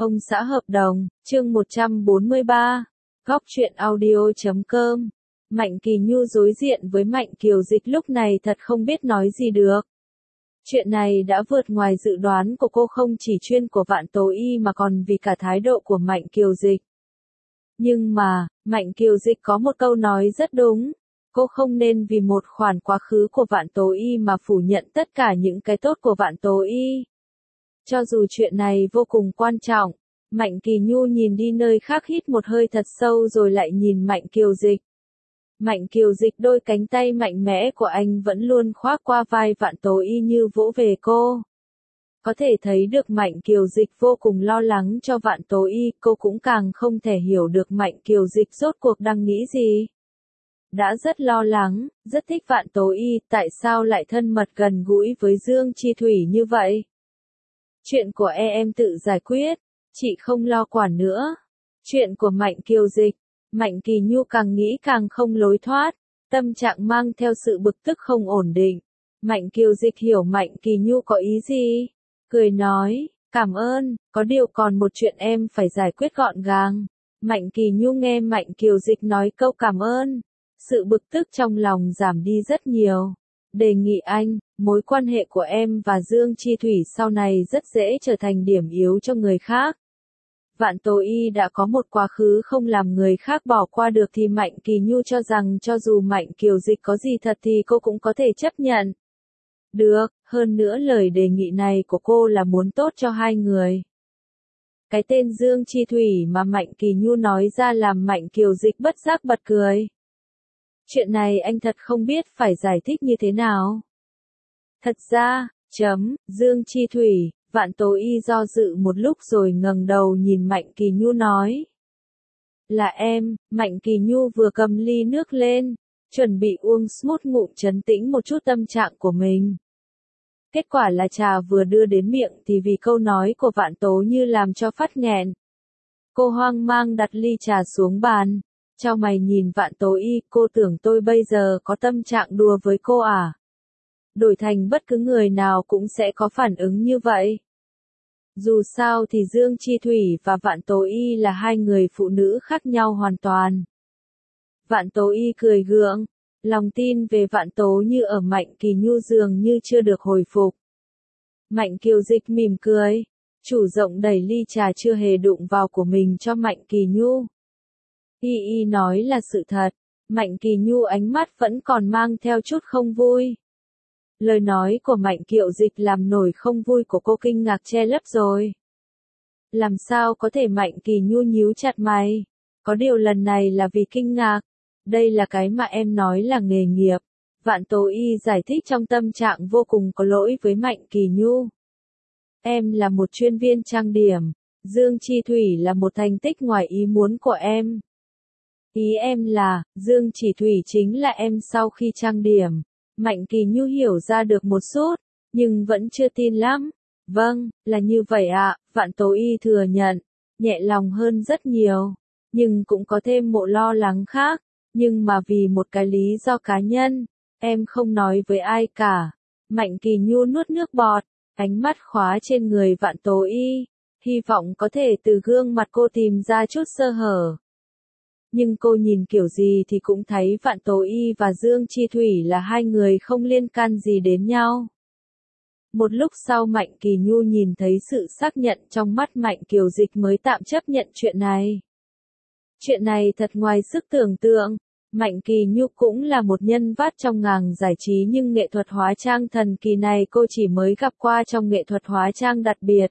Ông xã hợp đồng, chương 143, góc truyện audio.com. Mạnh Kỳ Nhu đối diện với Mạnh Kiều Dịch lúc này thật không biết nói gì được. Chuyện này đã vượt ngoài dự đoán của cô, không chỉ chuyên của Vạn Tố Y mà còn vì cả thái độ của Mạnh Kiều Dịch. Nhưng mà, Mạnh Kiều Dịch có một câu nói rất đúng. Cô không nên vì một khoản quá khứ của Vạn Tố Y mà phủ nhận tất cả những cái tốt của Vạn Tố Y. Cho dù chuyện này vô cùng quan trọng, Mạnh Kỳ Nhu nhìn đi nơi khác, hít một hơi thật sâu rồi lại nhìn Mạnh Kiều Dịch. Mạnh Kiều Dịch, đôi cánh tay mạnh mẽ của anh vẫn luôn khoác qua vai Vạn Tố Y như vỗ về cô. Có thể thấy được Mạnh Kiều Dịch vô cùng lo lắng cho Vạn Tố Y, cô cũng càng không thể hiểu được Mạnh Kiều Dịch rốt cuộc đang nghĩ gì. Đã rất lo lắng, rất thích Vạn Tố Y, tại sao lại thân mật gần gũi với Dương Chi Thủy như vậy? Chuyện của em tự giải quyết, chị không lo quản nữa. Chuyện của Mạnh Kiều Dịch, Mạnh Kỳ Nhu càng nghĩ càng không lối thoát, tâm trạng mang theo sự bực tức không ổn định. Mạnh Kiều Dịch hiểu Mạnh Kỳ Nhu có ý gì, cười nói, cảm ơn, có điều còn một chuyện em phải giải quyết gọn gàng. Mạnh Kỳ Nhu nghe Mạnh Kiều Dịch nói câu cảm ơn, sự bực tức trong lòng giảm đi rất nhiều. Đề nghị anh, mối quan hệ của em và Dương Chi Thủy sau này rất dễ trở thành điểm yếu cho người khác. Vạn Tố Y đã có một quá khứ không làm người khác bỏ qua được thì Mạnh Kỳ Nhu cho rằng cho dù Mạnh Kiều Dịch có gì thật thì cô cũng có thể chấp nhận. Được, hơn nữa lời đề nghị này của cô là muốn tốt cho hai người. Cái tên Dương Chi Thủy mà Mạnh Kỳ Nhu nói ra làm Mạnh Kiều Dịch bất giác bật cười. Chuyện này anh thật không biết phải giải thích như thế nào. Thật ra, Dương Chi Thủy, Vạn Tố Y do dự một lúc rồi ngẩng đầu nhìn Mạnh Kỳ Nhu nói. Là em, Mạnh Kỳ Nhu vừa cầm ly nước lên, chuẩn bị uống smooth ngụm trấn tĩnh một chút tâm trạng của mình. Kết quả là trà vừa đưa đến miệng thì vì câu nói của Vạn Tố Như làm cho phát nghẹn. Cô hoang mang đặt ly trà xuống bàn. Chau mày nhìn Vạn Tố Y, cô tưởng tôi bây giờ có tâm trạng đùa với cô à? Đổi thành bất cứ người nào cũng sẽ có phản ứng như vậy. Dù sao thì Dương Chi Thủy và Vạn Tố Y là hai người phụ nữ khác nhau hoàn toàn. Vạn Tố Y cười gượng, lòng tin về Vạn Tố Như ở Mạnh Kỳ Nhu dường như chưa được hồi phục. Mạnh Kiều Dịch mỉm cười, chủ động đẩy ly trà chưa hề đụng vào của mình cho Mạnh Kỳ Nhu. Y nói là sự thật, Mạnh Kỳ Nhu ánh mắt vẫn còn mang theo chút không vui. Lời nói của Mạnh Kiều Dịch làm nổi không vui của cô kinh ngạc che lấp rồi. Làm sao có thể? Mạnh Kỳ Nhu nhíu chặt mày. Có điều lần này là vì kinh ngạc. Đây là cái mà em nói là nghề nghiệp. Vạn Tố Y giải thích trong tâm trạng vô cùng có lỗi với Mạnh Kỳ Nhu. Em là một chuyên viên trang điểm. Dương Chi Thủy là một thành tích ngoài ý muốn của em. Ý em là, Dương Chỉ Thủy chính là em sau khi trang điểm. Mạnh Kỳ Nhu hiểu ra được một chút, nhưng vẫn chưa tin lắm. Vâng, là như vậy ạ, Vạn Tố Y thừa nhận, nhẹ lòng hơn rất nhiều. Nhưng cũng có thêm một lo lắng khác, nhưng mà vì một cái lý do cá nhân, em không nói với ai cả. Mạnh Kỳ Nhu nuốt nước bọt, ánh mắt khóa trên người Vạn Tố Y, hy vọng có thể từ gương mặt cô tìm ra chút sơ hở. Nhưng cô nhìn kiểu gì thì cũng thấy Vạn Tố Y và Dương Chi Thủy là hai người không liên can gì đến nhau. Một lúc sau Mạnh Kỳ Nhu nhìn thấy sự xác nhận trong mắt Mạnh Kiều Dịch mới tạm chấp nhận chuyện này. Chuyện này thật ngoài sức tưởng tượng. Mạnh Kỳ Nhu cũng là một nhân vật trong ngành giải trí nhưng nghệ thuật hóa trang thần kỳ này cô chỉ mới gặp qua trong nghệ thuật hóa trang đặc biệt.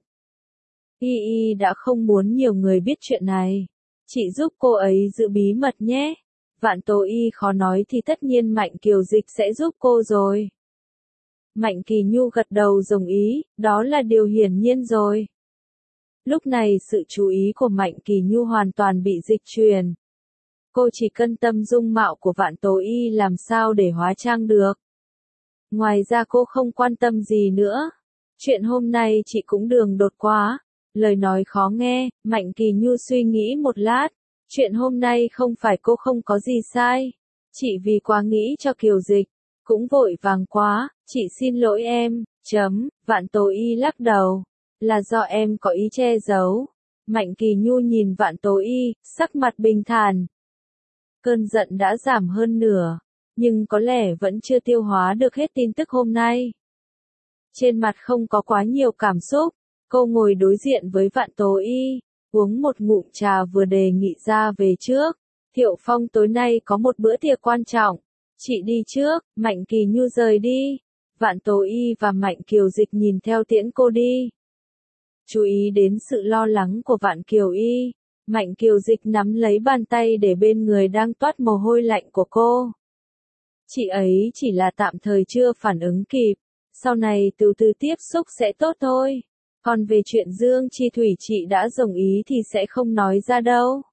Y đã không muốn nhiều người biết chuyện này. Chị giúp cô ấy giữ bí mật nhé. Vạn Tố Y khó nói thì tất nhiên Mạnh Kiều Dịch sẽ giúp cô rồi. Mạnh Kỳ Nhu gật đầu đồng ý, đó là điều hiển nhiên rồi. Lúc này sự chú ý của Mạnh Kỳ Nhu hoàn toàn bị dịch chuyển. Cô chỉ cân tâm dung mạo của Vạn Tố Y làm sao để hóa trang được. Ngoài ra cô không quan tâm gì nữa. Chuyện hôm nay chị cũng đường đột quá. Lời nói khó nghe, Mạnh Kỳ Nhu suy nghĩ một lát. Chuyện hôm nay không phải cô không có gì sai. Chị vì quá nghĩ cho Kiều Dịch. Cũng vội vàng quá, chị xin lỗi em. Vạn Tố Y lắc đầu. Là do em có ý che giấu. Mạnh Kỳ Nhu nhìn Vạn Tố Y, sắc mặt bình thản. Cơn giận đã giảm hơn nửa, nhưng có lẽ vẫn chưa tiêu hóa được hết tin tức hôm nay. Trên mặt không có quá nhiều cảm xúc, cô ngồi đối diện với Vạn Tố Y, uống một ngụm trà vừa đề nghị ra về trước. Thiệu Phong tối nay có một bữa tiệc quan trọng, chị đi trước. Mạnh Kỳ Nhu rời đi. Vạn Tố Y và Mạnh Kiều Dịch nhìn theo tiễn cô đi. Chú ý đến sự lo lắng của Vạn Kiều Y, Mạnh Kiều Dịch nắm lấy bàn tay để bên người đang toát mồ hôi lạnh của cô. Chị ấy chỉ là tạm thời chưa phản ứng kịp, sau này từ từ tiếp xúc sẽ tốt thôi. Còn về chuyện Dương Chi Thủy chị đã đồng ý thì sẽ không nói ra đâu.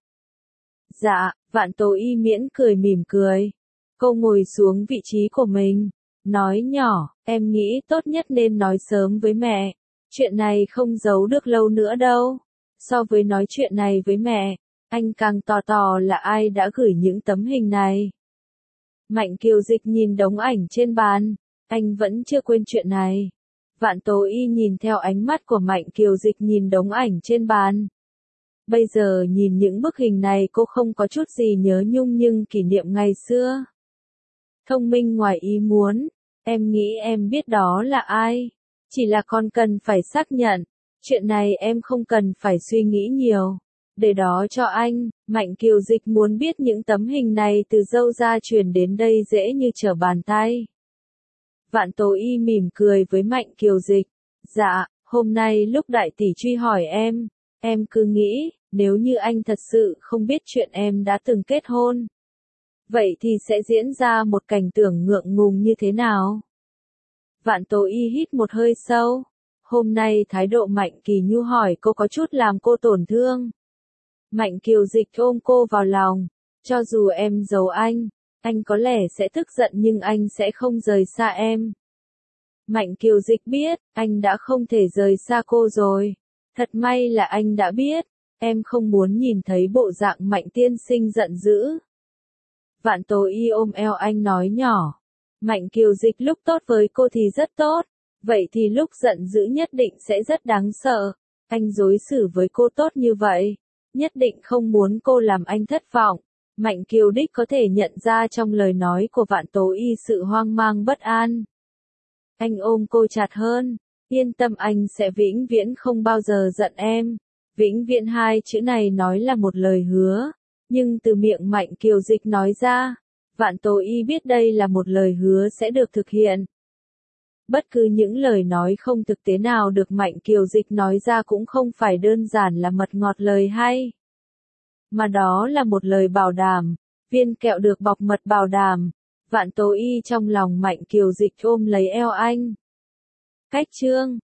Dạ, Vạn Tố Y miễn cười mỉm cười. Cô ngồi xuống vị trí của mình, nói nhỏ, em nghĩ tốt nhất nên nói sớm với mẹ. Chuyện này không giấu được lâu nữa đâu. So với nói chuyện này với mẹ, anh càng tò tò là ai đã gửi những tấm hình này. Mạnh Kiều Dịch nhìn đống ảnh trên bàn, anh vẫn chưa quên chuyện này. Vạn Tố Y nhìn theo ánh mắt của Mạnh Kiều Dịch nhìn đống ảnh trên bàn. Bây giờ nhìn những bức hình này cô không có chút gì nhớ nhung nhưng kỷ niệm ngày xưa. Thông minh ngoài ý muốn, em nghĩ em biết đó là ai. Chỉ là con cần phải xác nhận, chuyện này em không cần phải suy nghĩ nhiều. Để đó cho anh. Mạnh Kiều Dịch muốn biết những tấm hình này từ đâu ra truyền đến đây dễ như trở bàn tay. Vạn Tố Y mỉm cười với Mạnh Kiều Dịch. Dạ, hôm nay lúc đại tỷ truy hỏi em cứ nghĩ, nếu như anh thật sự không biết chuyện em đã từng kết hôn, vậy thì sẽ diễn ra một cảnh tượng ngượng ngùng như thế nào? Vạn Tố Y hít một hơi sâu. Hôm nay thái độ Mạnh Kỳ Nhu hỏi cô có chút làm cô tổn thương. Mạnh Kiều Dịch ôm cô vào lòng. Cho dù em giấu anh có lẽ sẽ tức giận nhưng anh sẽ không rời xa em. Mạnh Kiều Dịch biết, anh đã không thể rời xa cô rồi. Thật may là anh đã biết, em không muốn nhìn thấy bộ dạng Mạnh tiên sinh giận dữ. Vạn Tố Y ôm eo anh nói nhỏ. Mạnh Kiều Dịch lúc tốt với cô thì rất tốt, vậy thì lúc giận dữ nhất định sẽ rất đáng sợ. Anh đối xử với cô tốt như vậy, nhất định không muốn cô làm anh thất vọng. Mạnh Kiều Đích có thể nhận ra trong lời nói của Vạn Tố Y sự hoang mang bất an. Anh ôm cô chặt hơn, yên tâm anh sẽ vĩnh viễn không bao giờ giận em. Vĩnh viễn hai chữ này nói là một lời hứa, nhưng từ miệng Mạnh Kiều Dịch nói ra, Vạn Tố Y biết đây là một lời hứa sẽ được thực hiện. Bất cứ những lời nói không thực tế nào được Mạnh Kiều Dịch nói ra cũng không phải đơn giản là mật ngọt lời hay, mà đó là một lời bảo đảm, viên kẹo được bọc mật bảo đảm. Vạn Tố Y trong lòng Mạnh Kiều Dịch ôm lấy eo anh. Cách chương